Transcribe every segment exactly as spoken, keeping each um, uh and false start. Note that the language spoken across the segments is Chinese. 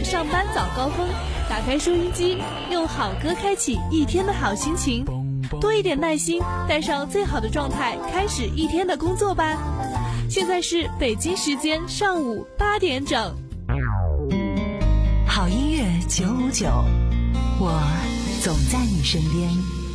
上班早高峰，打开收音机，用好歌开启一天的好心情，多一点耐心，带上最好的状态，开始一天的工作吧。现在是北京时间上午八点整。 好音乐九五九，我总在你身边。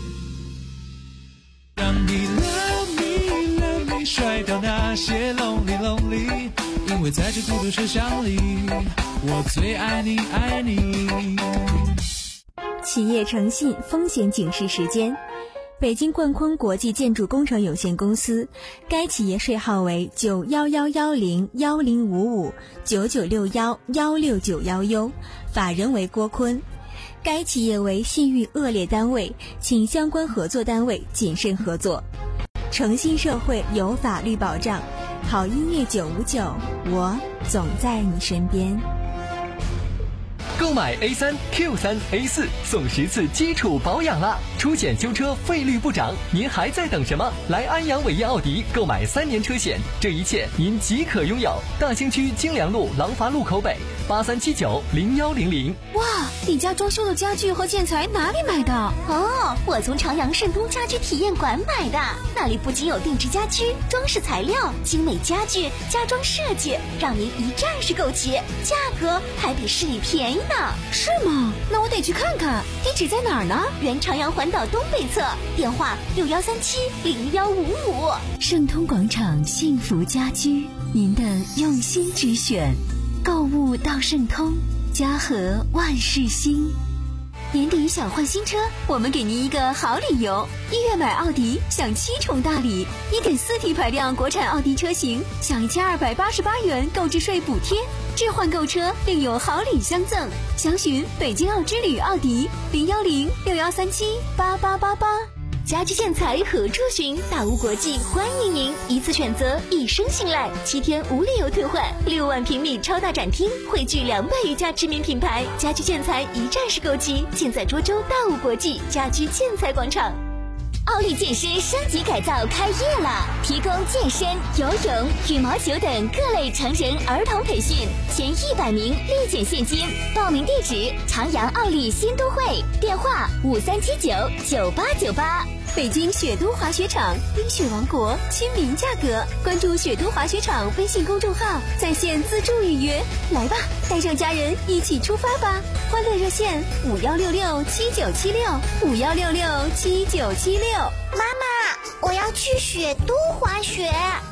让你 love me love me 甩掉那些 lonely lonely， 因为在这孤独车厢里，我最爱你爱你。 企业诚信风险警示时间。北京冠坤国际建筑工程有限公司，该企业税号为九幺幺幺零幺零五五九九六幺幺六九幺 U， 法人为郭坤。该企业为信誉恶劣单位，请相关合作单位谨慎合作。诚信社会有法律保障，好音乐九五九，我总在你身边。 购买 A 三 Q 三 A 四送十次基础保养啦！出险修车费率不涨，您还在等什么？来安阳伟业奥迪购买三年车险，这一切您即可拥有。大兴区京良路廊坊路口北八三七九零幺零零。 哇，你家装修的家具和建材哪里买的？ 哦，我从朝阳盛通家居体验馆买的，那里不仅有定制家居、装饰材料、精美家具、家装设计，让您一站式购齐，价格还比市里便宜呢。 是吗？那我得去看看。地址在哪儿呢？ 原朝阳环岛东北侧，电话六幺三七零幺五五。 盛通广场幸福家居，您的用心之选。购物到盛通，家和万事兴。 年底想换新车，我们给您一个好理由。一月买奥迪享七重大礼，一点四 T 排量国产奥迪车型享一千二百八十八元购置税补贴，置换购车另有好礼相赠。详询北京奥之旅奥迪零幺零六幺三七八八八八。 家居建材何处寻？大屋国际欢迎您，一次选择，一生信赖，七天无理由退换，六万平米超大展厅，汇聚两百余家知名品牌，家居建材一站式购齐，尽在涿州大屋国际家居建材广场。奥利健身升级改造开业了，提供健身、游泳、羽毛球等各类成人儿童培训，前一百名立减现金。报名地址：朝阳奥利新都会，电话五三七九九八九八。 北京雪都滑雪场，冰雪王国，亲民价格。关注雪都滑雪场微信公众号，在线自助预约。来吧，带上家人一起出发吧！欢乐热线五幺六六七九七六五幺六六七九七六。 妈妈，我要去雪都滑雪。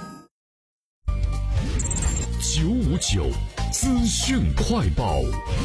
九五九资讯快报。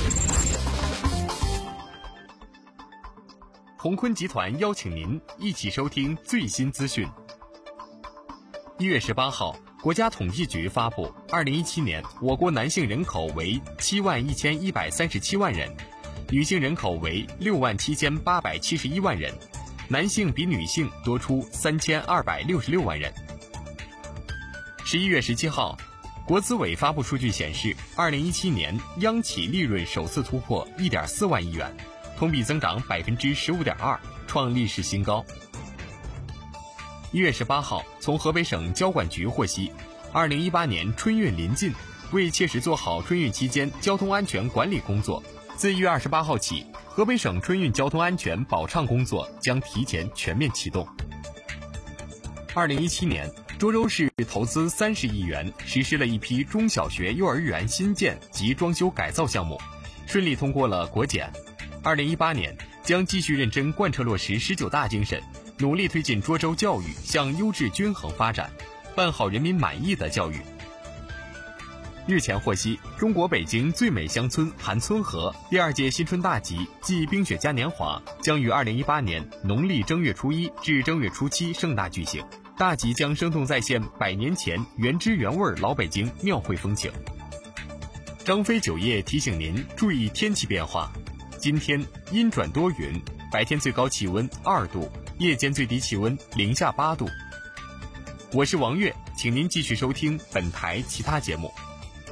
鸿坤集团邀请您一起收听最新资讯。一月十八号，国家统计局发布，二零一七年我国男性人口为七万一千一百三十七万人，女性人口为六万七千八百七十一万人，男性比女性多出三千二百六十六万人。十一月十七号，国资委发布数据显示，二零一七年央企利润首次突破一点四万亿元。同比增长百分之十五点二，创历史新高。一月十八号，从河北省交管局获悉，二零一八年春运临近，为切实做好春运期间交通安全管理工作，自一月二十八号起，河北省春运交通安全保畅工作将提前全面启动。二零一七年，涿州市投资三十亿元，实施了一批中小学、幼儿园新建及装修改造项目，顺利通过了国检。二零一八年将继续认真贯彻落实十九大精神，努力推进涿州教育向优质均衡发展，办好人民满意的教育。日前获悉，中国北京最美乡村韩村河第二届新春大集暨冰雪嘉年华将于二零一八年农历正月初一至正月初七盛大举行。大集将生动再现百年前原汁原味老北京庙会风情。张飞酒业提醒您注意天气变化。今天阴转多云，白天最高气温二度，夜间最低气温零下八度。我是王悦，请您继续收听本台其他节目。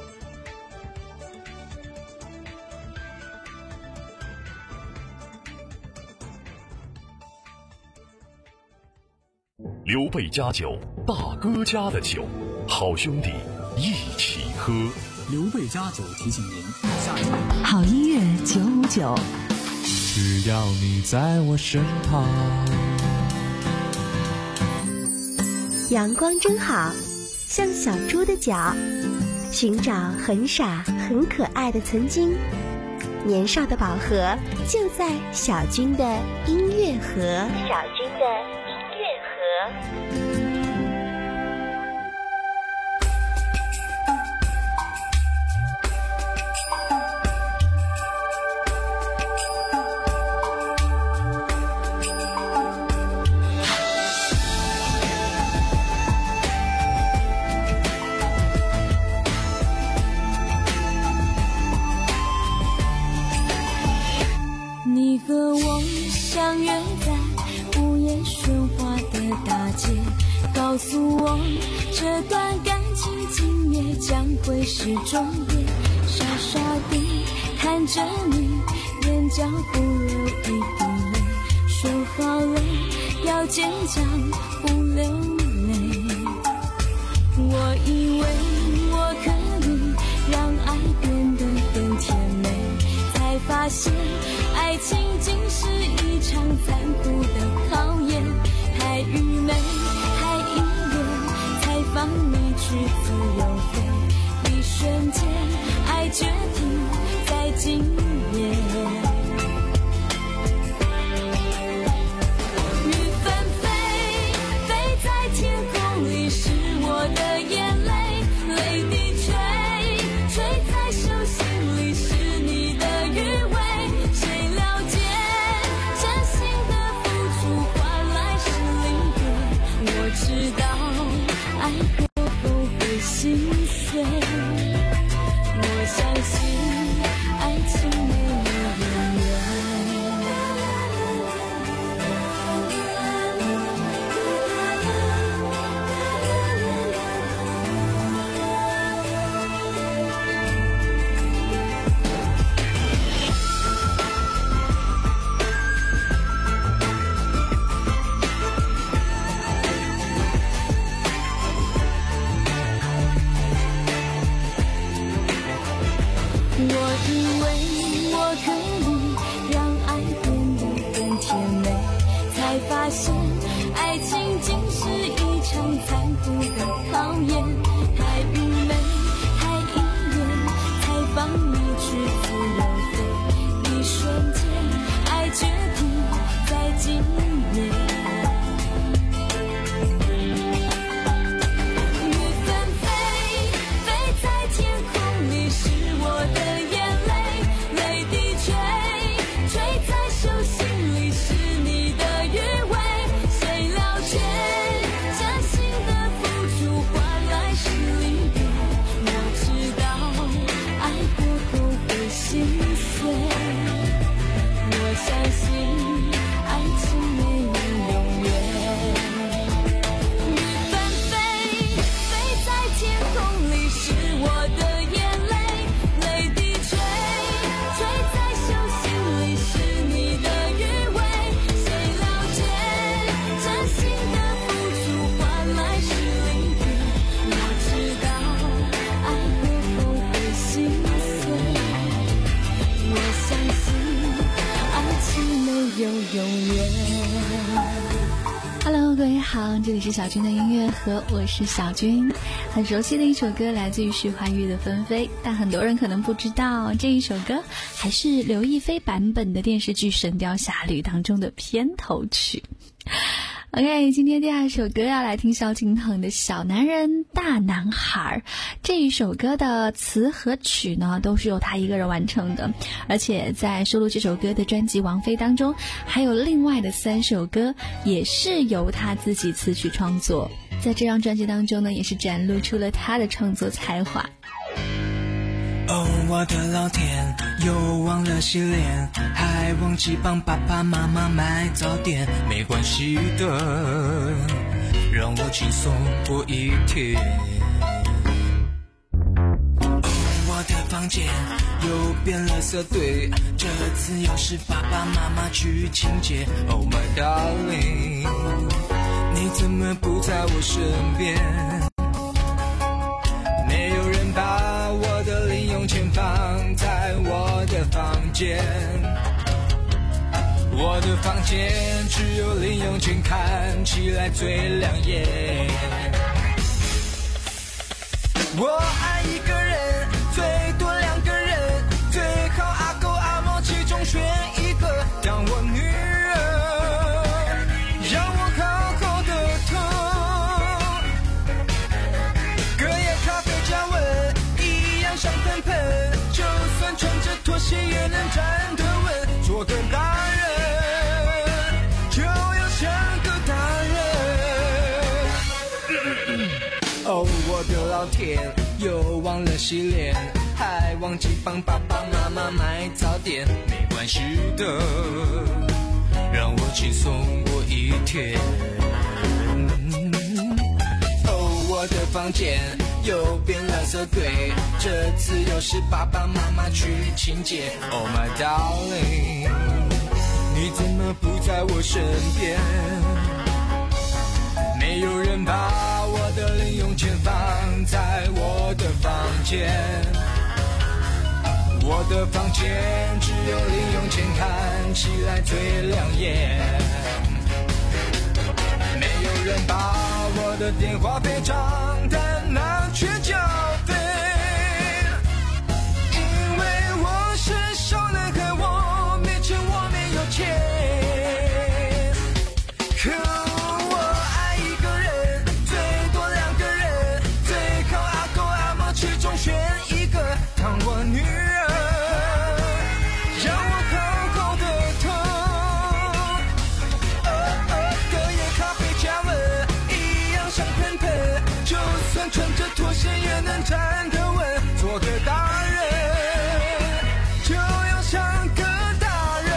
刘备家酒，大哥家的酒，好兄弟一起喝。 刘贝家族提醒您，下节好音乐九五九， 只要你在我身旁。 阳光真好，像小猪的脚，寻找很傻很可爱的曾经。年少的宝盒就在小军的音乐盒。小军的音乐盒。 你和我相约在午夜喧哗的大街，告诉我这段感情今夜将会是终点。傻傻地看着你，眼角不流一滴泪，说好了要坚强不流泪。我以为我可以让爱变得更甜美，才发现爱情竟是一场残酷的考验，太愚昧，太依恋，才放你去自由飞。一瞬间，爱决定在今夜。雨纷飞，飞在天空里，是我的眼泪，泪滴垂，垂在手心里，是你的余味。知道爱过后会心碎，我相信爱情没有永远。我以为我可以让爱变得更甜美，才发现爱情竟是一场残酷的考验，太愚昧，太依恋，才放你去自由飞。一瞬间，爱决定在今夜。雨纷飞，飞在天空里，是我的 Hello， 各位好，这里是小军的音乐盒，我是小军。很熟悉的一首歌来自于徐怀钰的《纷飞》，但很多人可能不知道，这一首歌还是刘亦菲版本的电视剧《神雕侠侣》当中的片头曲。OK， 今天第二首歌要来听萧敬腾的《小男人大男孩》。这一首歌的词和曲呢，都是由他一个人完成的，而且在收录这首歌的专辑《王菲》当中，还有另外的三首歌也是由他自己词曲创作。在这张专辑当中呢，也是展露出了他的创作才华。 哦，我的老天，又忘了洗脸，还忘记帮爸爸妈妈买早点，没关系的，让我轻松过一天。哦，我的房间又变了色对，这次又是爸爸妈妈去清洁。Oh my darling， 你怎么不在我身边？没有人把我的间，我的房间只有零用钱看起来最亮眼。我爱一个人，最多两个人，最好阿狗阿猫其中选一个当我女人，让我好好的疼。隔夜咖啡加温一样香喷喷，就算穿着拖鞋也能站得稳。做个大人就要像个大人。哦，我的老天，又忘了洗脸，还忘记帮爸爸妈妈买早点。没关系的，让我轻松过一天。哦，我的房间又变垃圾堆，这次又是爸爸妈妈去清洁。Oh my darling， 你怎么不在我身边？没有人把我的零用钱放在我的房间，我的房间只有零用钱看起来最亮眼。没有人把我的电话费账单拿去缴费，因为我是小男孩，我没钱，我没有钱。可选一个当我女人，让我好好的疼。哦哦，隔夜咖啡加温一样香喷喷，就算穿着拖鞋也能站得稳。做个大人就要像个大人。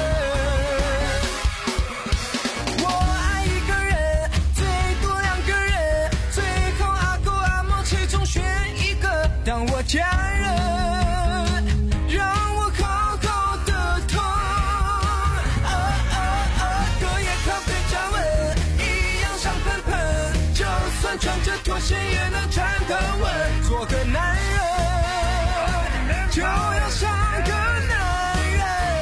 我爱一个人，最多两个人，最好阿狗阿猫其中选一个当我家人，让我好好的疼。啊啊啊！隔夜咖啡加温一样香喷喷，就算穿着拖鞋也能站得稳。做个男人就要像个男人。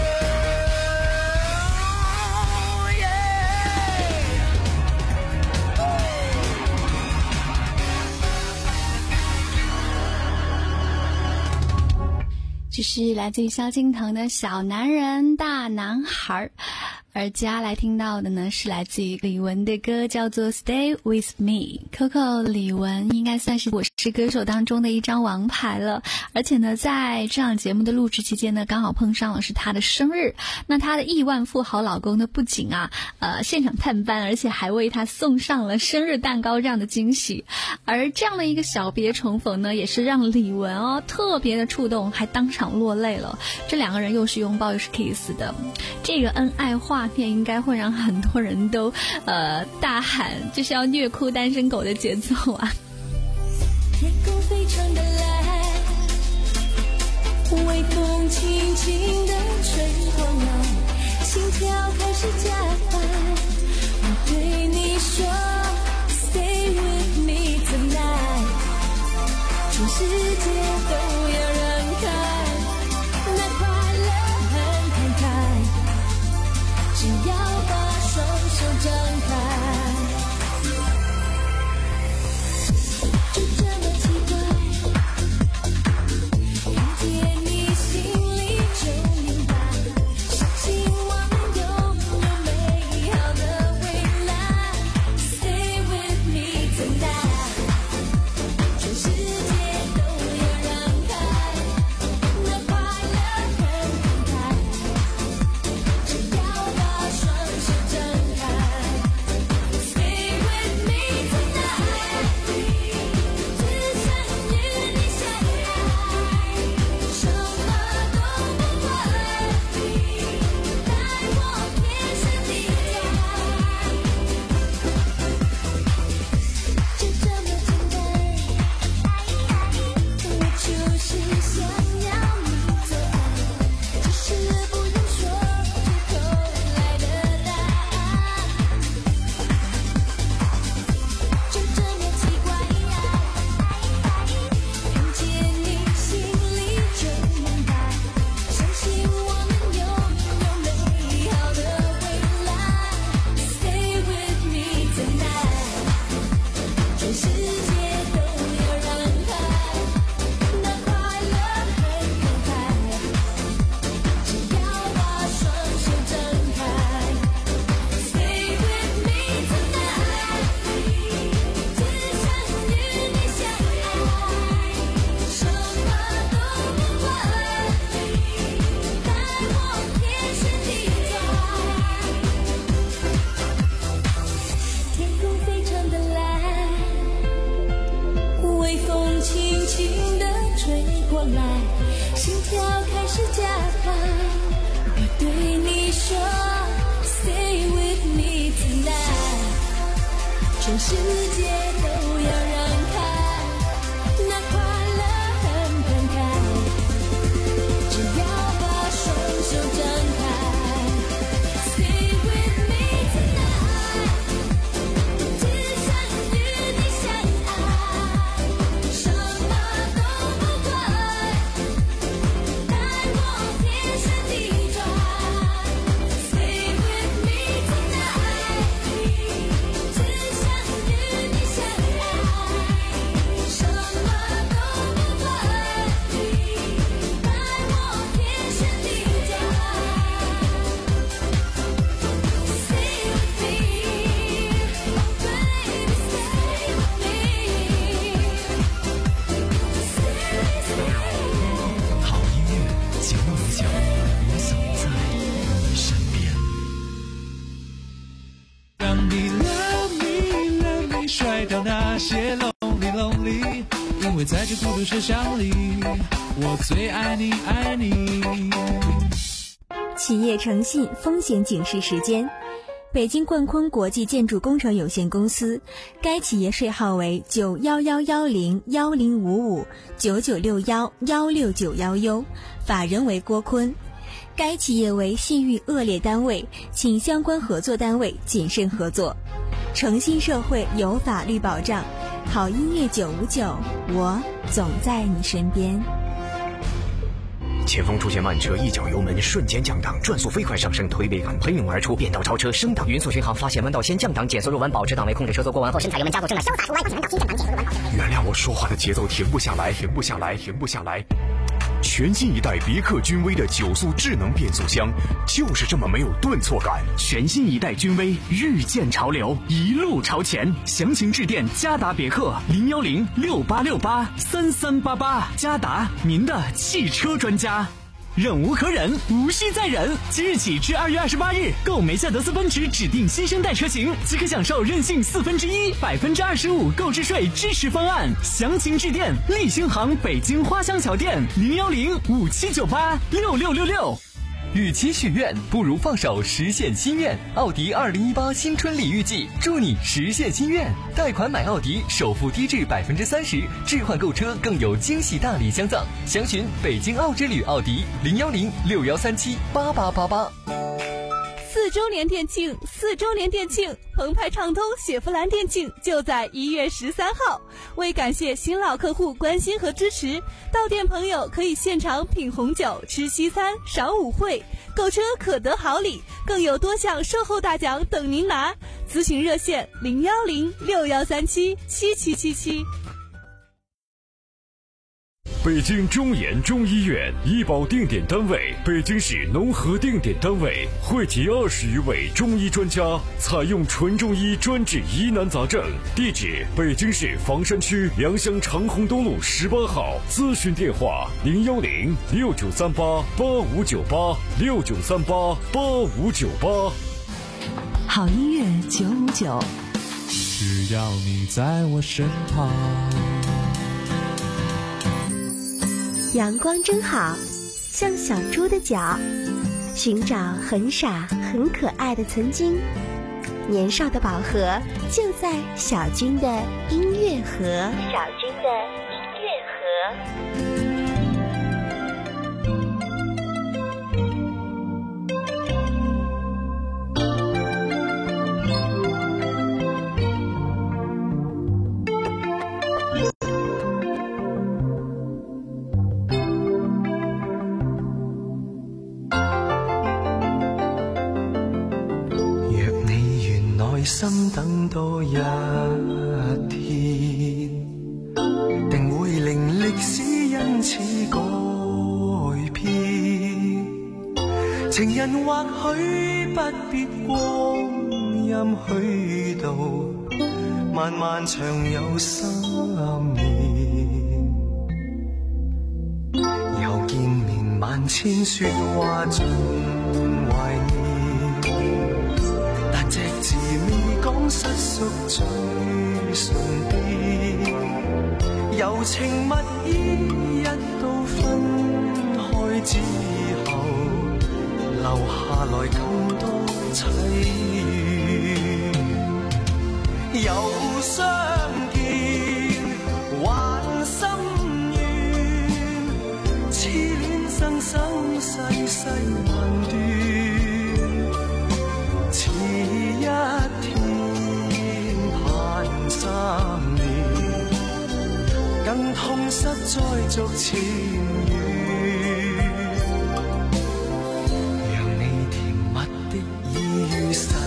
这是来自于萧敬腾的小男人大男孩，而接下来听到的呢是来自于李玟的歌，叫做 Stay With Me。Coco 李玟应该算是我是歌手当中的一张王牌了，而且呢在这档节目的录制期间呢，刚好碰上了是她的生日。那她的亿万富豪老公呢不仅啊呃现场探班，而且还为她送上了生日蛋糕这样的惊喜。而这样的一个小别重逢呢，也是让李玟哦特别的触动，还当场落泪了。这两个人又是拥抱又是 kiss 的，这个恩爱画面应该会让很多人都呃大喊就是要虐哭单身狗的节奏啊。 天空非常的蓝，微风轻轻地吹过来，心跳开始加快，我对你说 Stay with me tonight， 全世界都要让开，那快乐很慷慨，只要把双手张开，就这么奇怪，看见你心里就明白，相信我们拥有美好来，心跳开始加快。我对你说 Stay with me tonight， 全世界都要让开，那快乐很慷慨，只要把双手张开。Stay with me tonight， 只想与你相爱，什么都不管，带我天旋地转。Stay with me tonight， 只想与你相爱，什么都不管，带我天旋地转。Stay with me， oh baby stay with me。 好音乐九五九，我总在你身边。 让你 love me love me 甩掉那些 lonely lonely， 因为在这孤独车厢里，我最爱你爱你。 企业诚信风险警示时间。北京冠坤国际建筑工程有限公司，该企业税号为九幺幺幺零幺零五五九九六幺幺六九幺 U， 法人为郭坤。该企业为信誉恶劣单位，请相关合作单位谨慎合作。诚信社会有法律保障，好音乐九五九，我总在你身边。 前方出现慢车，一脚油门瞬间降档，转速飞快上升，推背感喷涌而出，变道超车升档，匀速巡航，发现弯道先降档，减速入弯，保持档位，控制车速过弯后，深踩油门加速，正在潇洒出弯，发现弯道先降档，减速入弯，保持。 原谅我说话的节奏停不下来，停不下来，停不下来。全新一代别克君威的九速智能变速箱，就是这么没有顿挫感。 全新一代君威日渐潮流，一路朝前。详情致电嘉达别克零幺零六八六八三三八八，嘉达您的汽车专家。忍无可忍，无需再忍。即日起至二月二十八日，购梅赛德斯奔驰指定新生代车型，即可享受任性四分之一、百分之二十五购置税支持方案。详情致电立星行北京花乡桥店零幺零五七九八六六六六。 与其许愿，不如放手实现心愿。奥迪二零一八新春礼遇季，祝你实现心愿。贷款买奥迪，首付低至百分之三十，置换购车更有惊喜大礼相赠。详询北京奥之旅奥迪零幺零六幺三七八八八八。 四周年店庆，四周年店庆，澎湃畅通雪佛兰店庆就在一月十三号。为感谢新老客户关心和支持，到店朋友可以现场品红酒、吃西餐、赏舞会，购车可得好礼，更有多项售后大奖等您拿。咨询热线零幺零六幺三七七七七七。 北京中研中医院医保定点单位，北京市农合定点单位，汇集二十余位中医专家，采用纯中医专治疑难杂症。地址：北京市房山区良乡长虹东路十八号。咨询电话：零幺零六九三八八五九八六九三八八五九八。 好音乐九五九， 只要你在我身旁。 阳光真好，像小猪的脚，寻找很傻很可爱的曾经。年少的宝盒就在小军的音乐盒。小军的音乐盒。 心等多一天，定會令歷史因此改變。情人或許不必光陰虛度，漫漫長有三年。又見面萬千說話盡懷念，但隻字未講失縮最順便，柔情蜜意一到分之後，留下來更多凄怨。又相見還心願，痴戀生生世世難斷。似一天盼三年，更痛失再續前緣。讓你甜蜜的依於身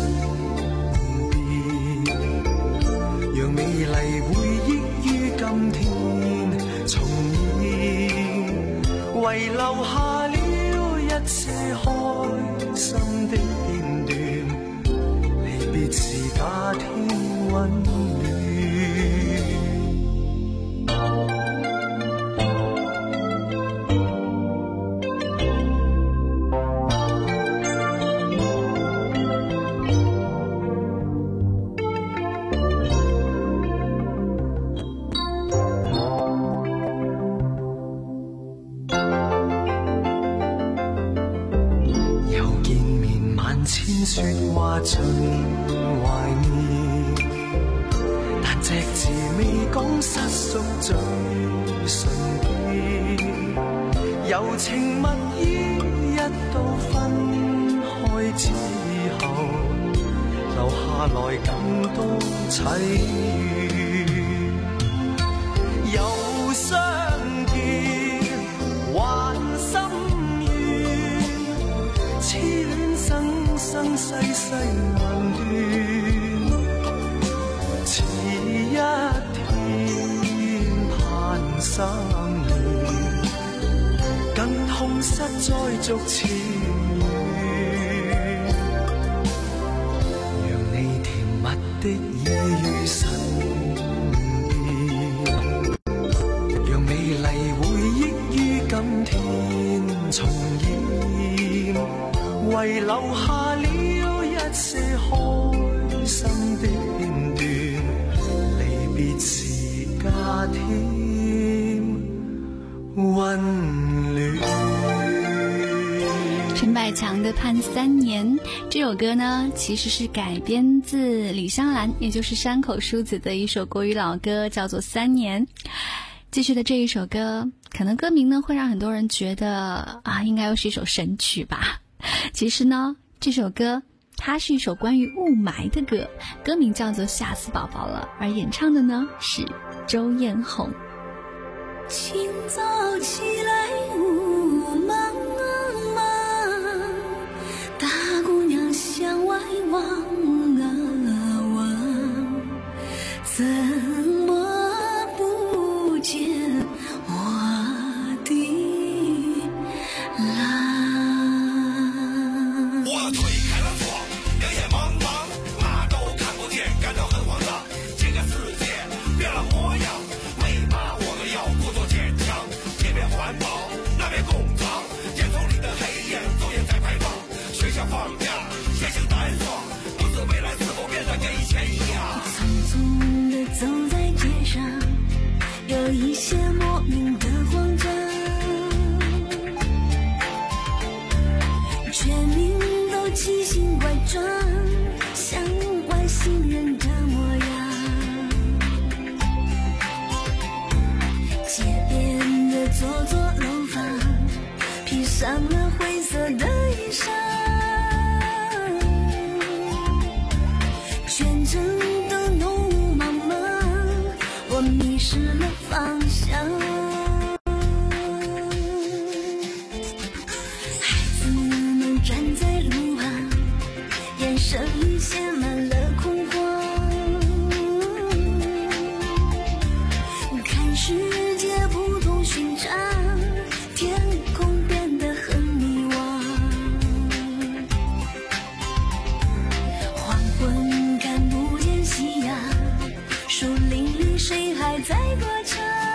邊，讓美麗回憶於今天重現，遺留下了一些開心的片段。離別時假天溫暖。說話盡懷念，但隻字未講失縮最唇邊，柔情蜜意一到分開之後，留下來更多凄怨。又相見還心願，痴戀生生世世難斷，似一天盼三年，更痛失再續前緣。讓你甜蜜的依於身邊，讓美麗回憶於今天重現，遺留下了一些開心的片段。離別時加添溫暖。 陈百強的《盼三年》這首歌呢，其實是改編自李香蘭，也就是山口淑子的一首國語老歌，叫做《三年》。繼續的這一首歌，可能歌名呢會讓很多人覺得啊，應該又是一首神曲吧。其實呢，這首歌它是一首關於霧霾的歌，歌名叫做《嚇死寶寶了》，而演唱的呢是周艷紅。 清早起來霧茫茫，大姑娘向外望啊望，怎麼不見我的郎？我推開了窗，兩眼茫茫，嘛都看不見，感到很慌張。這個世界變了模樣，為嘛我們要故作堅強？這邊環保，那邊工廠，煙囪裡的黑煙早已在排放。學校放假，閒情淡爽，不知未來是否變得跟以前一樣。匆匆地走在街上，有一些莫名的慌張，全民都奇形怪狀，像外星人的模樣。街邊的座座樓房，披上了灰色的衣裳，全城都濃霧茫茫，我迷失了方向。孩子們站在路旁，眼神裡寫滿了恐慌，看世界不同尋常，天空變得很迷惘。黃昏看不見夕陽，樹林裡誰還在歌唱？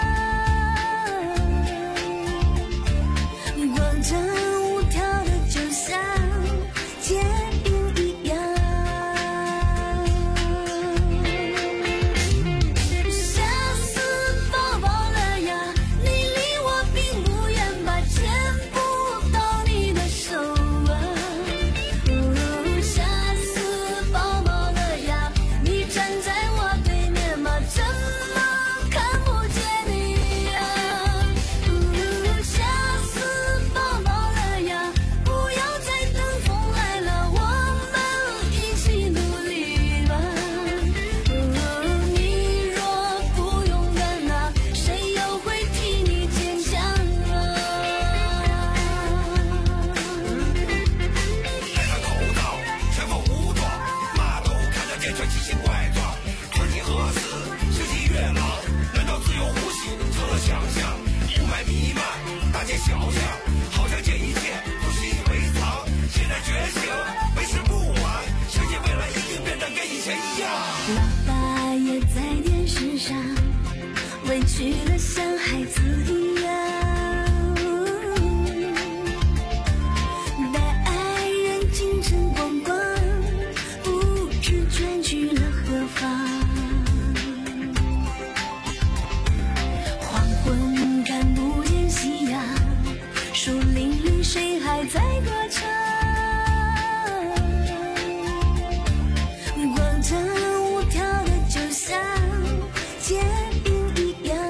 光着舞跳的就像結冰一樣。嚇死寶寶了呀，你離我並不遠吧，前不些小事，好像这一切都习以为常。现在觉醒，为时不晚，相信未来一定变得跟以前一样。 爸爸也在电视上委屈了，像孩子一样，带爱人进城逛逛，不知转去了何方。黄昏看不见夕阳，树林里谁还在歌唱？广场舞跳的就像结冰一样。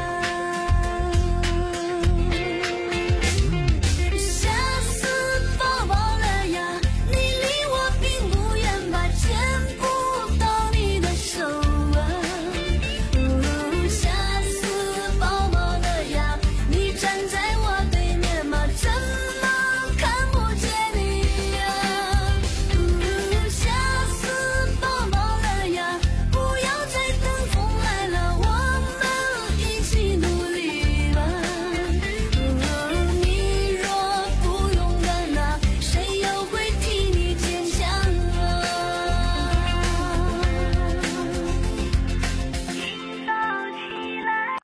下次抱抱了呀，你离我并不远吧，牵不到你的手啊。哦，下次抱抱了呀，你站在我对面吗？怎么看不见你呀？哦，下次抱抱了呀，不要再等风来了，我们一起努力吧。哦，你若不勇敢啊，谁又会替你坚强啊？一早起来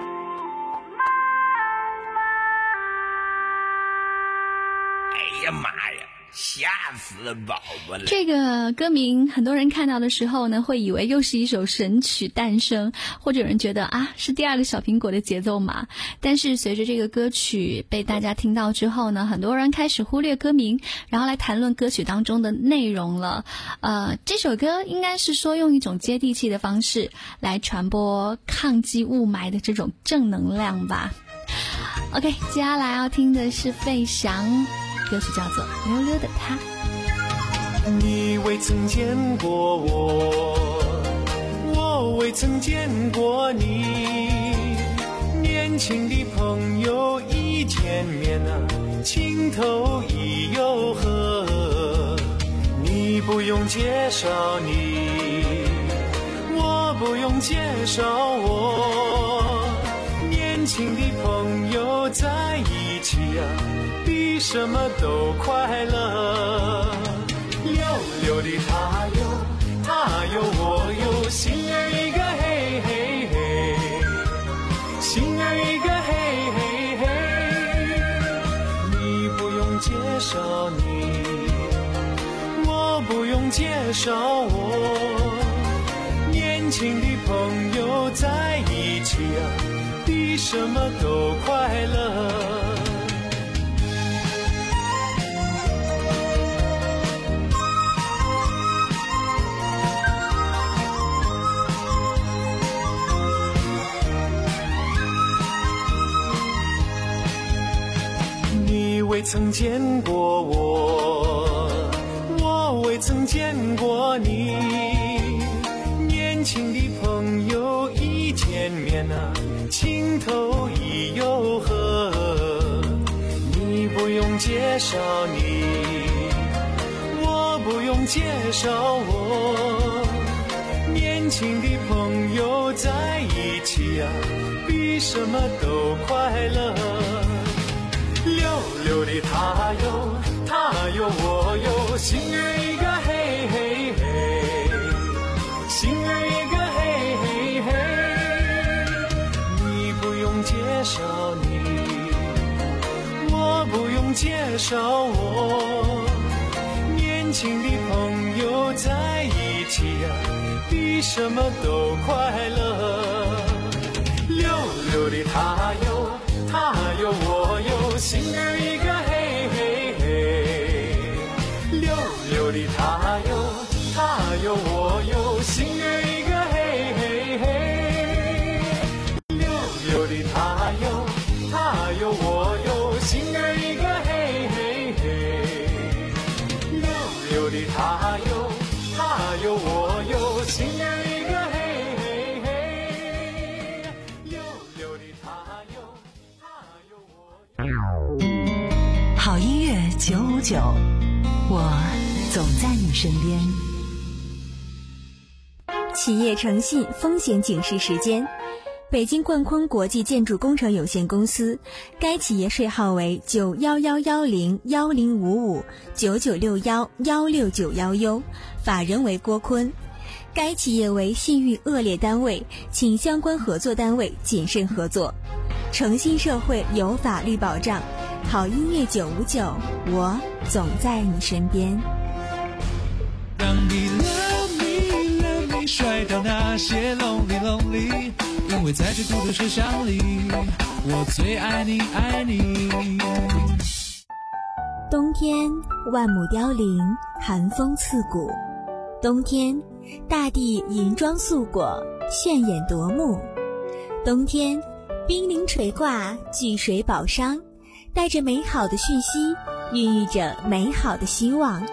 哎呀妈呀，吓死了宝宝了！ 这个歌名很多人看到的时候呢，会以为又是一首神曲诞生，或者有人觉得啊是第二个小苹果的节奏嘛。但是随着这个歌曲被大家听到之后呢，很多人开始忽略歌名，然后来谈论歌曲当中的内容了。呃，这首歌应该是说用一种接地气的方式来传播抗击雾霾的这种正能量吧。OK， 接下来要听的是费翔，歌曲叫做《溜溜的他》。 你未曾见过我，我未曾见过你，年轻的朋友一见面啊，情投意又合。你不用介绍你，我不用介绍我，年轻的朋友在一起啊，比什么都快乐。溜溜的他哟，他哟我哟，心儿一个嘿嘿嘿，心儿一个嘿嘿嘿。你不用介绍你，我不用介绍我，年轻的朋友在一起啊，比什么都快乐。你未曾见过我，我未曾见过你，年轻的朋友一见面啊，情投意又合。你不用介绍你，我不用介绍我，年轻的朋友在一起啊，比什么都快乐。溜溜的他哟，他哟我哟，心儿一个嘿嘿嘿，心儿一个嘿嘿嘿。你不用介绍你，我不用介绍我，年轻的朋友在一起啊，比什么都快乐。溜溜的他哟，他哟我哟，心儿一个嘿嘿嘿。溜溜的他哟，他哟我哟，心儿一个嘿嘿嘿。溜溜的他哟，他哟我哟，心儿一个嘿嘿嘿。溜溜的他哟，他哟我哟，心儿一个嘿嘿嘿。溜溜的他哟，他哟我。 好音乐九五九，我总在你身边。 企业诚信风险警示时间， 北京冠坤国际建筑工程有限公司，该企业税号为九幺幺幺零幺零五五九九六幺幺六九幺 U， 法人为郭坤。该企业为信誉恶劣单位，请相关合作单位谨慎合作。诚信社会有法律保障，好音乐九五九，我总在你身边。 让你 love me love me 甩掉那些 lonely lonely， 因为在这孤独车厢里，我最爱你爱你。 冬天万亩凋零，寒风刺骨。冬天大地银装素裹，炫眼夺目。冬天冰凌垂挂，聚水宝商，带着美好的讯息，孕育着美好的希望。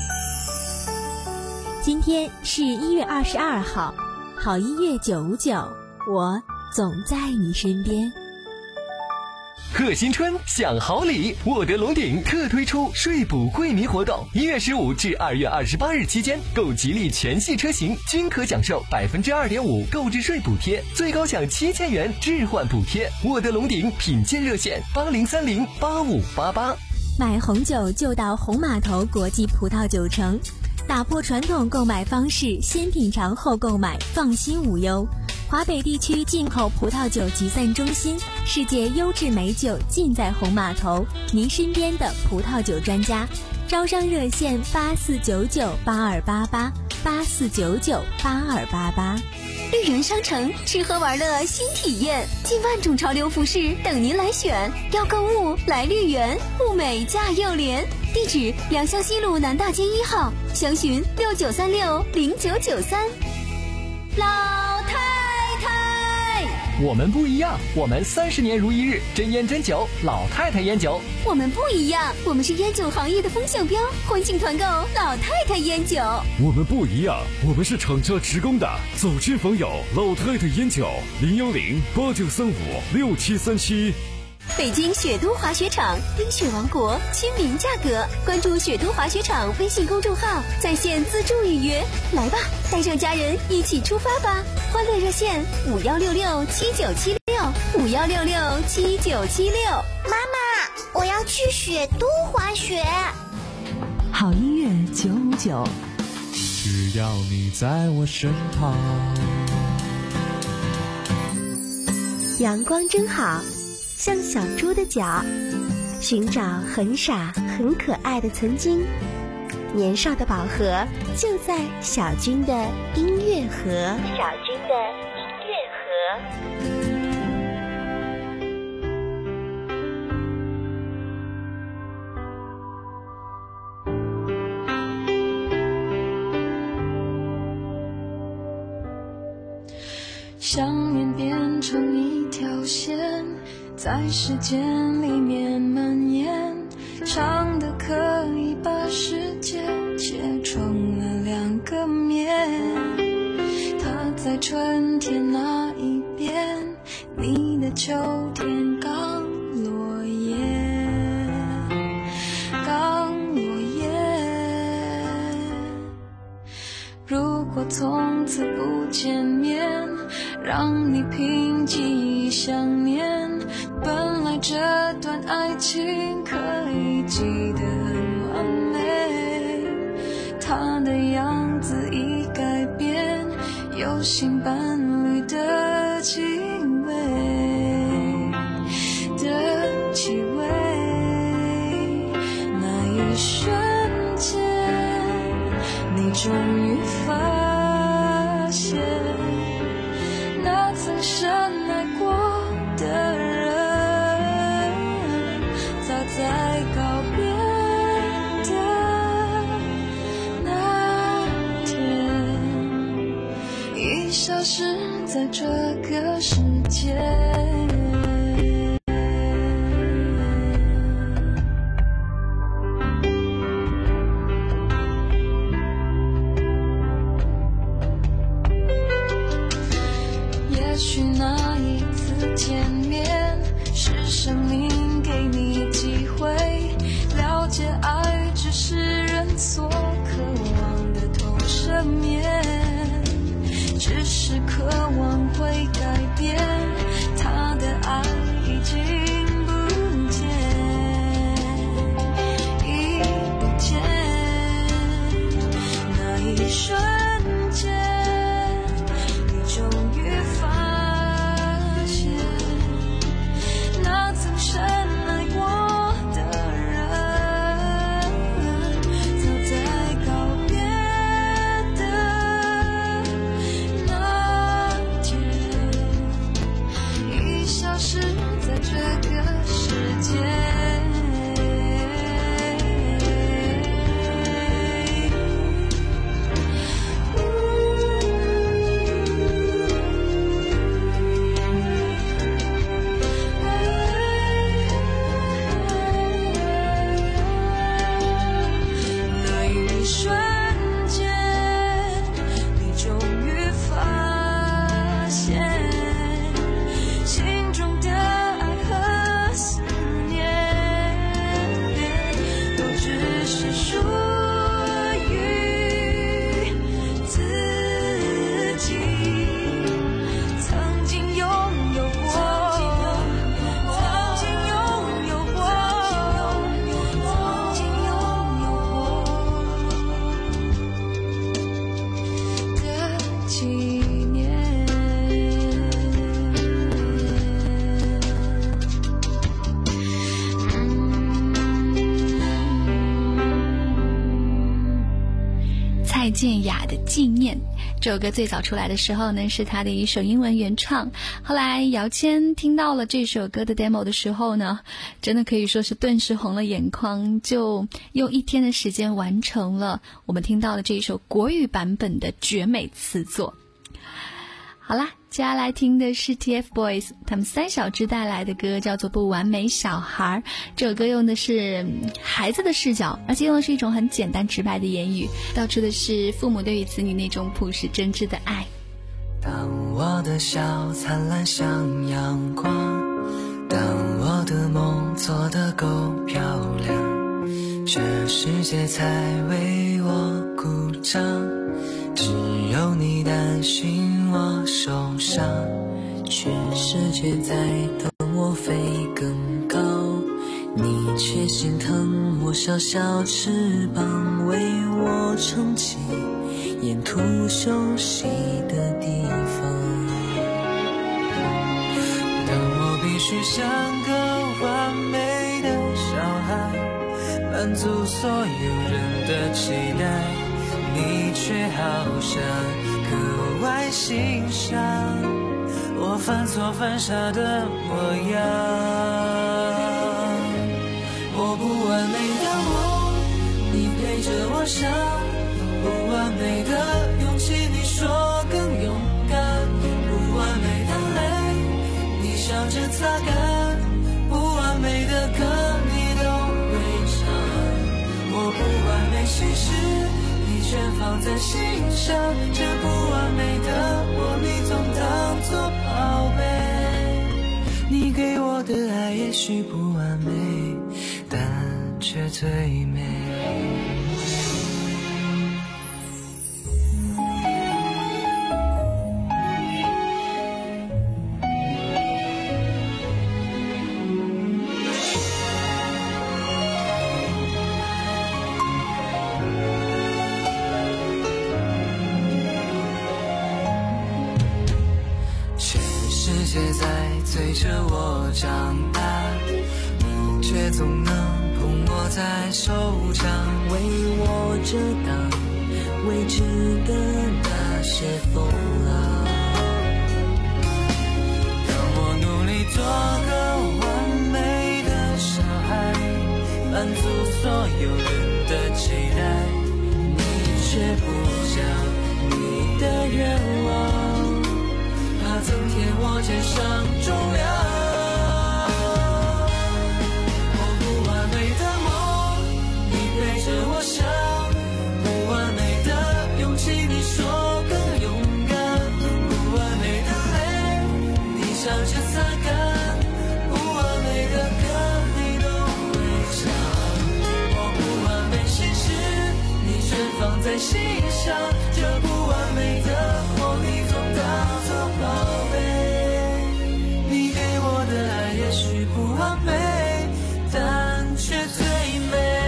今天是一月二十二号，好音乐九五九，我总在你身边。 贺新春享好礼，沃德龙鼎特推出税补惠民活动，一月十五至二月二十八日期间，购吉利全系车型均可享受百分之二点五购置税补贴，最高享七千元置换补贴。沃德龙鼎品鉴热线八零三零八五八八。 买红酒就到红码头国际葡萄酒城，打破传统购买方式，先品尝后购买，放心无忧。华北地区进口葡萄酒集散中心，世界优质美酒尽在红码头，您身边的葡萄酒专家。招商热线八四九九八二八八八四九九八二八八。 绿园商城吃喝玩乐新体验，近万种潮流服饰等您来选。要购物来绿园，物美价又廉。地址：良乡西路南大街一号，详询六九三六零九九三。老太太， 我们不一样，我们三十年如一日，真烟真酒，老太太烟酒。 我们不一样，我们是烟酒行业的风向标，欢庆团购老太太烟酒。 我们不一样，我们是厂家直供的，走亲访友，老太太烟酒，零幺零八九三五六七三七。 北京雪都滑雪场，冰雪王国，亲民价格。关注雪都滑雪场微信公众号，在线自助预约。来吧，带上家人一起出发吧！欢乐热线五幺六六七九七六五幺六六七九七六。 妈妈，我要去雪都滑雪。 好音乐九五九， 只要你在我身旁。 阳光真好，像小猪的脚，寻找很傻很可爱的曾经。年少的宝盒就在小军的音乐盒。小军的音乐盒。 想念变成一条线，在时间里面蔓延，长的可以把世界切成了两个面。它在春天那一边，你的秋天刚落叶，刚落叶。如果从此不见面，让你凭记忆想念，本来这段爱情可以记得很完美，他的样子已改变，有新伴侣的气味的气味。那一瞬间，你终于发现，那曾深爱过的人，早在告别的那天，已消失在这个世界。也许那一次见面，是生命给你机会，了解爱只是人所渴望的投射面，只是渴望会改变， 现，心中的爱和思念都只是属于自己。曾经拥有过，曾经拥有过，曾经拥有过的纪念。 蔡健雅的纪念，这首歌最早出来的时候呢，是他的一首英文原唱。后来姚谦听到了这首歌的 demo 的时候呢，真的可以说是顿时红了眼眶，就用一天的时间完成了我们听到的这一首国语版本的绝美词作。好啦，接下来听的是 T F Boys 他们三小只带来的歌，叫做《不完美小孩》。这首歌用的是孩子的视角，而且用的是一种很简单直白的言语，道出的是父母对于子女那种朴实真挚的爱。 当我的笑灿烂像阳光，当我的梦做得够漂亮，这世界才为我鼓掌。只有你担心我受伤，全世界在等我飞更高，你却心疼我小小翅膀，为我撑起沿途休息的地方。当我必须像个完美的小孩，满足所有人的期待，你却好像格外欣赏我犯错犯傻的模样。我不完美的梦，你陪着我想，不完美的勇气，你说更勇敢，不完美的泪，你笑着擦干，不完美的歌你都会唱。我不完美，其实全放在心上，这不完美的我，你总当作宝贝。你给我的爱也许不完美，但却最美。世界在催着我长大，你却总能捧我在手掌，为我遮挡未知的那些风浪。当我努力做个完美的小孩，满足所有人的期待，你却不讲你的愿望，增添我肩上重量。我不完美的梦，你陪着我想，不完美的勇气，你说更勇敢，不完美的泪，你笑着擦干，不完美的歌你都会唱。我不完美，其实你全放在心上，这不完美的我，你总当作宝贝。你给我的爱也许不完美，但却最美。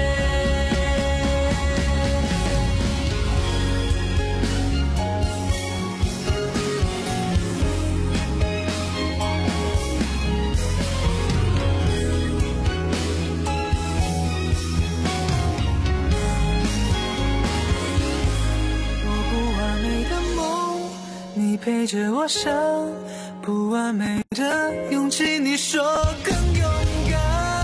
我不完美的梦，你陪着我想，不完美的勇气，你说更勇敢。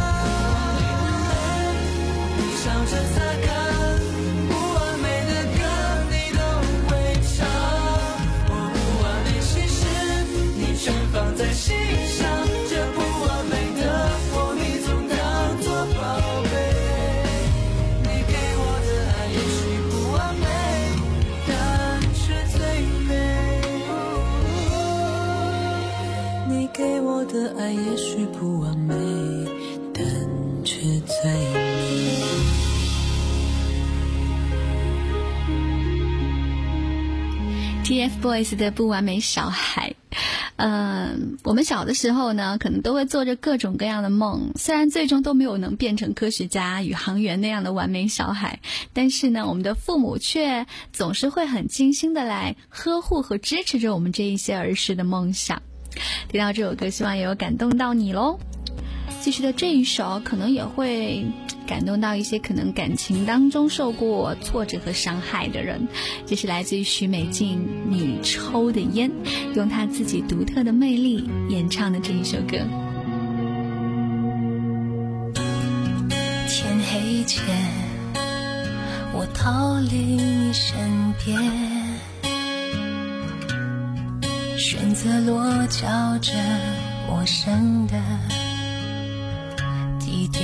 你笑着擦干，不完美的歌你都会唱。我不完美，其实你全放在心上，这不完美的我，你总当作宝贝。你给我的爱也许不完美，但却最美。 你给我的爱也许不完美，但却最美。 T F Boys 的不完美小孩。嗯，我们小的时候呢，可能都会做着各种各样的梦，虽然最终都没有能变成科学家、宇航员那样的完美小孩，但是呢，我们的父母却总是会很精心的来呵护和支持着我们这一些儿时的梦想。听到这首歌，希望也有感动到你咯。继续的这一首可能也会感动到一些可能感情当中受过挫折和伤害的人。这是来自于许美静《你抽的烟》，用她自己独特的魅力演唱的这一首歌。 天黑前我逃离你身边，选择落脚着陌生的地点，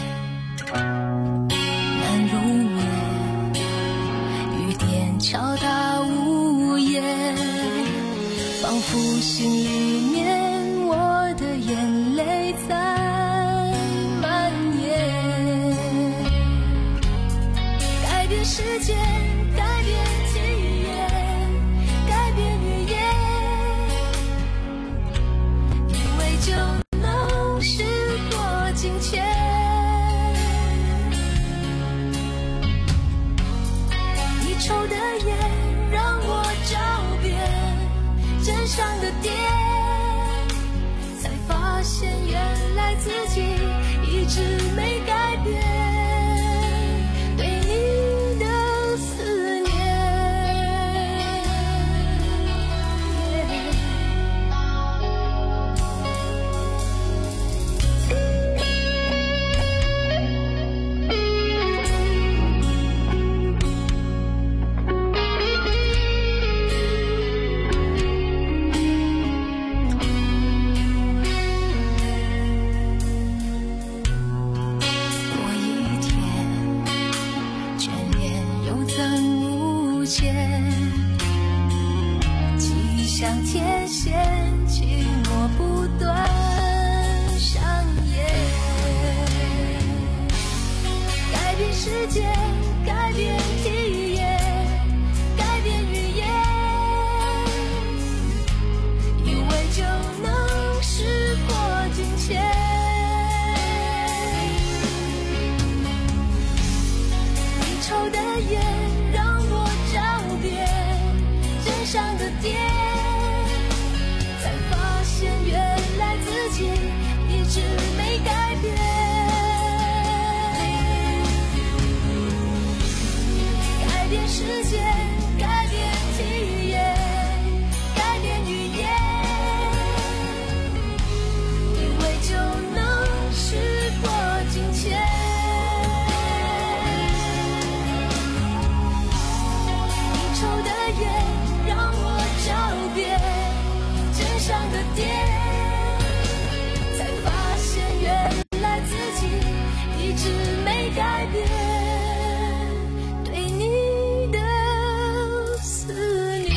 难入眠，雨点敲打屋檐，仿佛心里面我的眼泪在蔓延，改变世界，改变体验，改变语言，以为就能时过境迁。你抽的烟让我找遍真相的点，才发现原来自己一直没改变对你的思念。像天线紧握不断上演，改变世界，改变体验，改变语言，以为就能时过境迁。你抽的烟让我找遍真相的点，原来自己一直没改变，改变世界，改变体验，改变语言，以为就能时过境迁。你抽的烟让我找遍真相的点，才发现原来自己一直没改变对你的思念。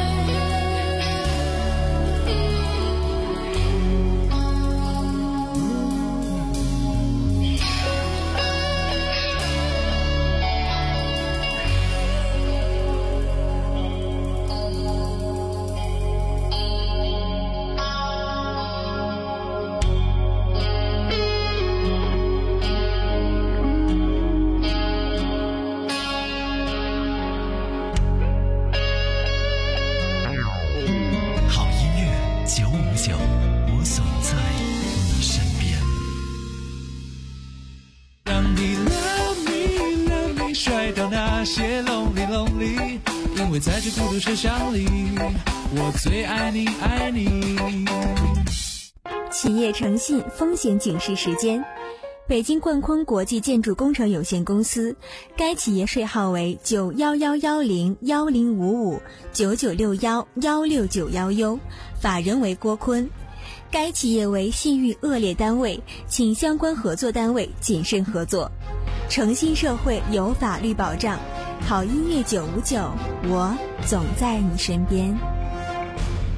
因为在这孤独车厢里，我最爱你爱你。 企业诚信风险警示时间，北京冠坤国际建筑工程有限公司，该企业税号为九幺幺幺零幺零五五九九六幺幺六九幺 U， 法人为郭坤。该企业为信誉恶劣单位，请相关合作单位谨慎合作。诚信社会有法律保障，好音乐九五九，我总在你身边。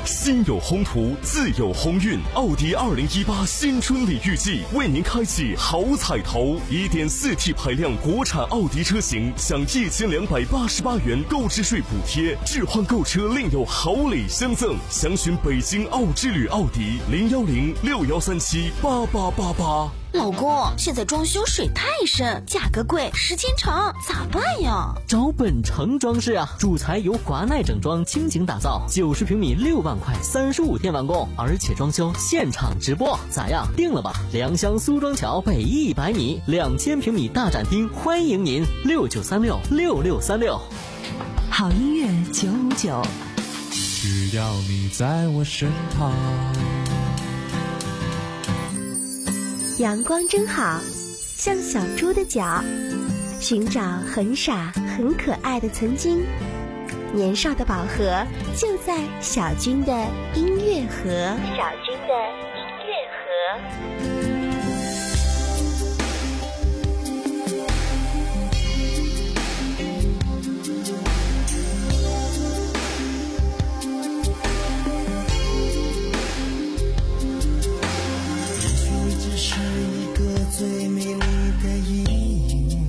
心有宏图，自有鸿运。奥迪二零一八新春礼遇季为您开启好彩头， 一点四 T 排量国产奥迪车型享一千两百八十八元购置税补贴，置换购车另有好礼相赠。详询北京奥之旅奥迪零幺零六幺三七八八八八。 老公，现在装修水太深，价格贵，时间长，咋办呀？ 找本城装饰啊，主材由华奈整装倾情打造，九十平米六万块，三十五天完工，而且装修现场直播，咋样？定了吧？良乡苏庄桥北一百米，两千平米大展厅，欢迎您六九三六六六三六。 好音乐九五九， 只要你在我身旁。 阳光真好，像小猪的脚，寻找很傻很可爱的曾经。年少的宝盒就在小军的音乐盒。小军的音乐盒。 最美丽的意义，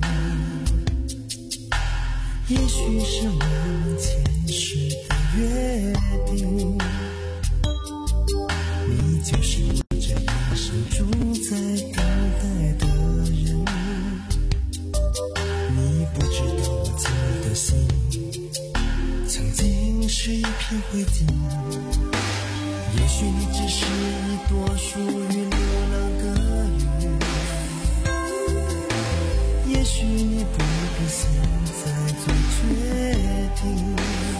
也许是我们前世的约定。你就是我这一生住在等待的人，你不知道我自己的心曾经是一片灰烬，也许你只是一朵属于流浪的也许你不必现在做决定，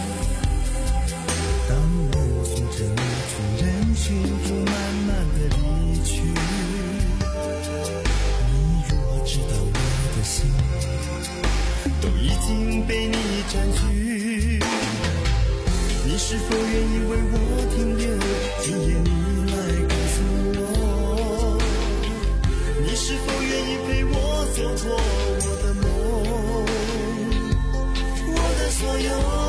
当我送着你从人群中慢慢的离去，你如何知道我的心都已经被你占据？你是否愿意为我停留？今夜你来告诉我，你是否愿意陪我走过所有，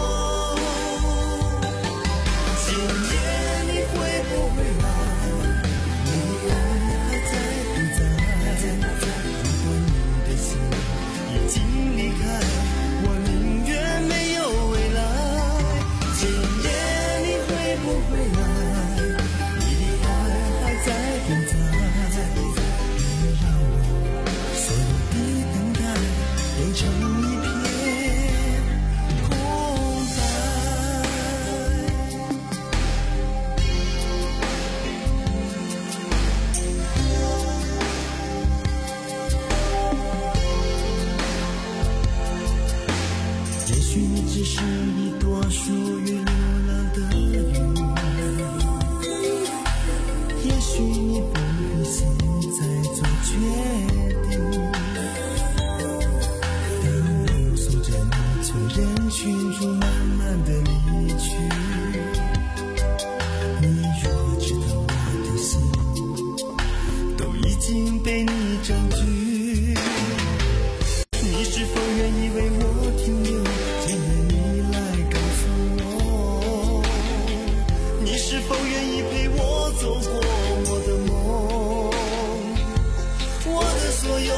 今夜你会不会来？你的爱还在不在？如果你的心已经离开，我宁愿没有未来。今夜你会不会来？你的爱还在不在？别让我所有的等待变成一片只是一朵属于流浪的云，也许你不必现在做决定，当我送着你从人群中慢慢的离去，你如何知道我的心都已经被你占据？你是否愿意为我停留？是否愿意陪我走过我的梦，我的所有？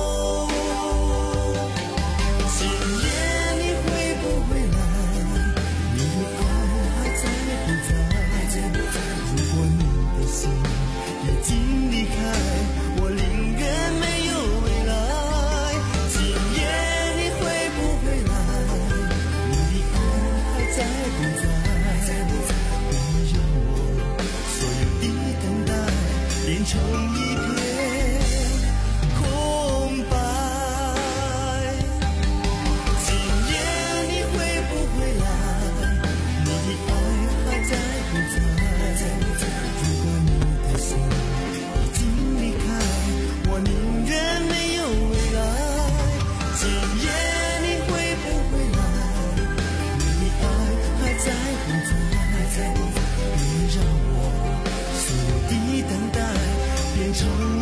今夜你会不会来？你的爱还在不在？如果你的心已经离开，我宁愿没有未来。今夜你会不会来？你的爱还在不在？变成一片空白。今夜你会不会来？你的爱还在不在？如果你的心已经离开，我宁愿没有未来。今夜你会不会来？你的爱还在不在？别让我所有的等待变成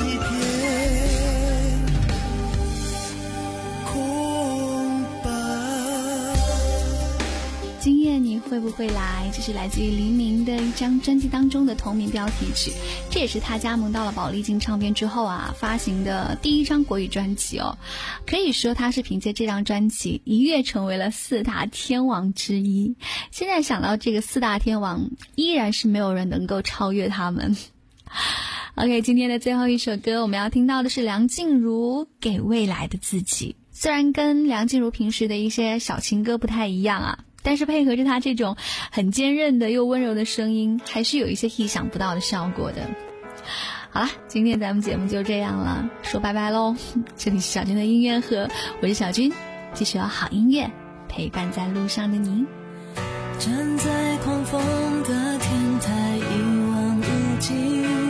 会不会来，这是来自于黎明的一张专辑当中的同名标题曲，这也是他加盟到了宝丽金唱片之后啊发行的第一张国语专辑哦。可以说他是凭借这张专辑一跃成为了四大天王之一。现在想到这个四大天王，依然是没有人能够超越他们。OK， 今天的最后一首歌我们要听到的是梁静茹给未来的自己。虽然跟梁静茹平时的一些小情歌不太一样啊，但是配合着她这种很坚韧的又温柔的声音，还是有一些意想不到的效果的。好了，今天咱们节目就这样了，说拜拜喽。这里是小军的音乐盒，我是小军，继续有好音乐陪伴在路上的你。 站在狂风的天台一望无际，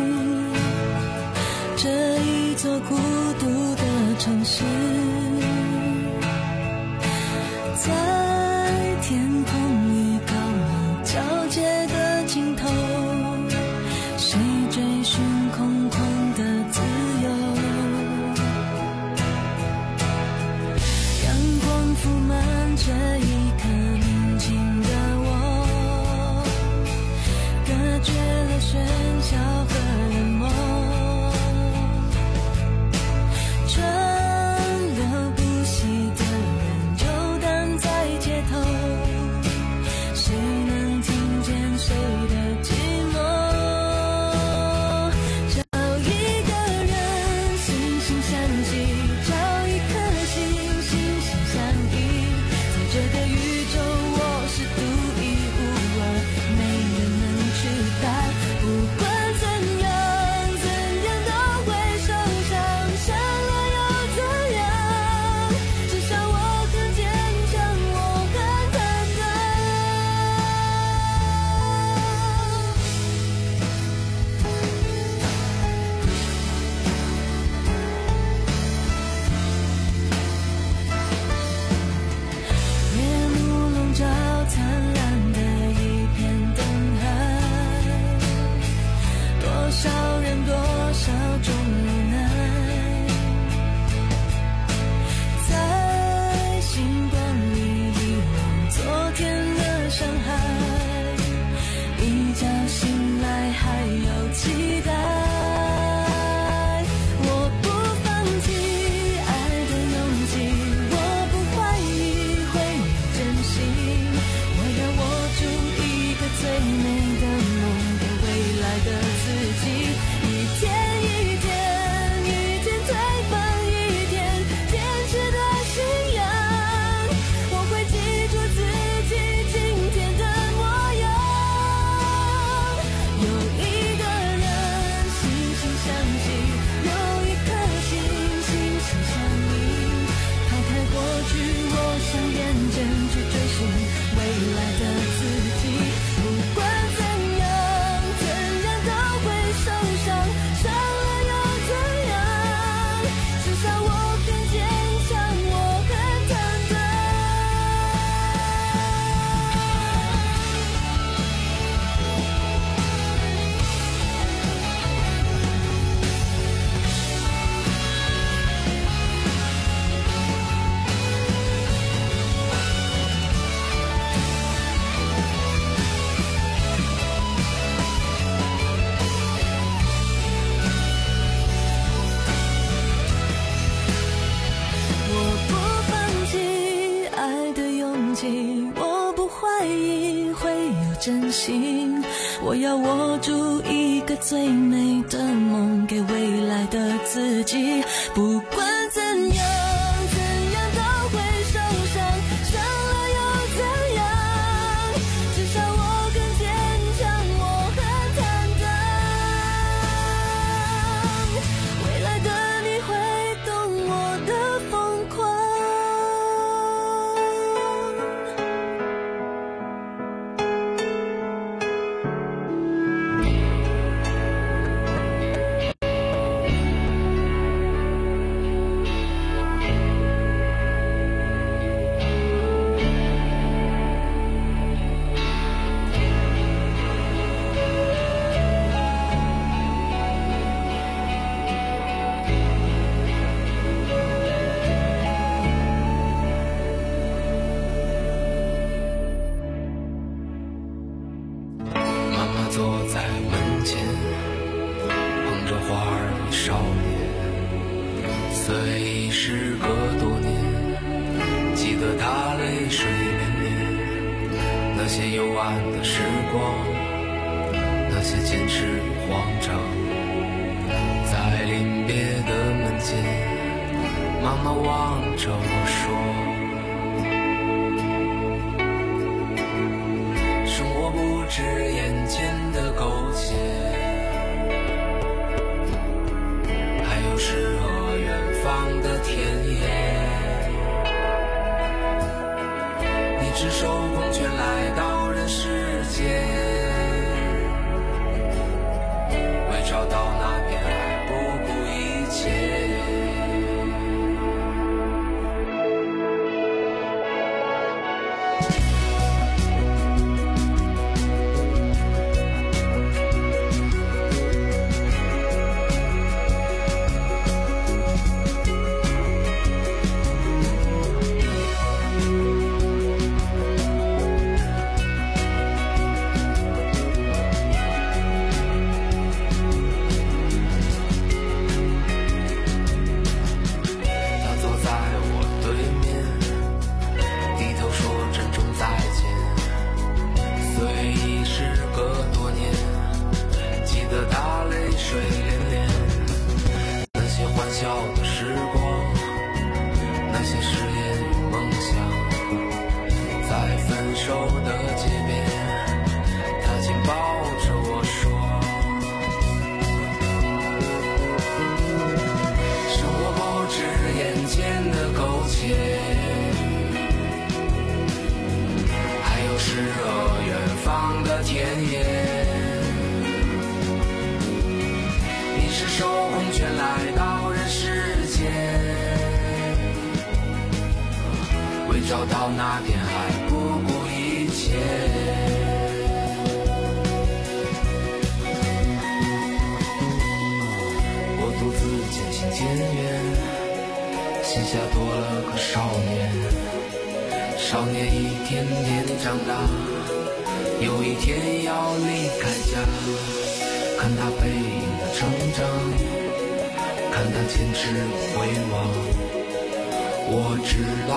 这一座孤独的城市，在天空与高楼交界的尽头，谁追寻空旷的自由？阳光铺满这一颗宁静的我，隔绝了喧嚣和冷漠。川流不息的人游荡在街头，谁能听见谁的寂寞？找一个人惺惺相惜，找一颗心心心相印，在这个宇宙我是独一无二，没人能取代。不管怎样怎样都会受伤，伤了又怎样？至少我很坚强，我很坦夜幕笼罩灿烂的一片灯海，多少人多少种无奈，在星光里遗忘昨天的伤害，一觉醒来还有期待。我不放弃爱的勇气，我不怀疑会有真心，我要握住一个最美的梦，给未来的自己。一天一天一天推翻一天坚持的信仰，我会记住自己今天的模样。有一个人惺惺相惜，有一颗心心心相印，抛开过去，我想眼前去追寻未来的自己。不管怎样怎样都会受伤，伤了又怎样？至少我很坚强，我很坦荡。我不放弃爱的勇气，我不怀疑会有真心，我要握住一个最美的梦，给未来的自己。不管怎样怎样都会受伤，伤了又怎样？至少我更坚强，我很坦荡。未来的你会懂我的疯狂。 窗前，捧着花儿与少年。虽已时隔多年，记得他泪水涟涟，那些幽暗的时光，那些坚持与慌张。在临别的门前，妈妈望着我说，生活不止眼前的苟且，还有诗和远方的田野。你赤手空拳来到人世间，为找到那片爱不顾一切。找到那片海不顾一切。我独自渐行渐远，心下多了个少年。少年一天天长大，有一天要离开家。看他背影的成长，看他坚持回望，我知道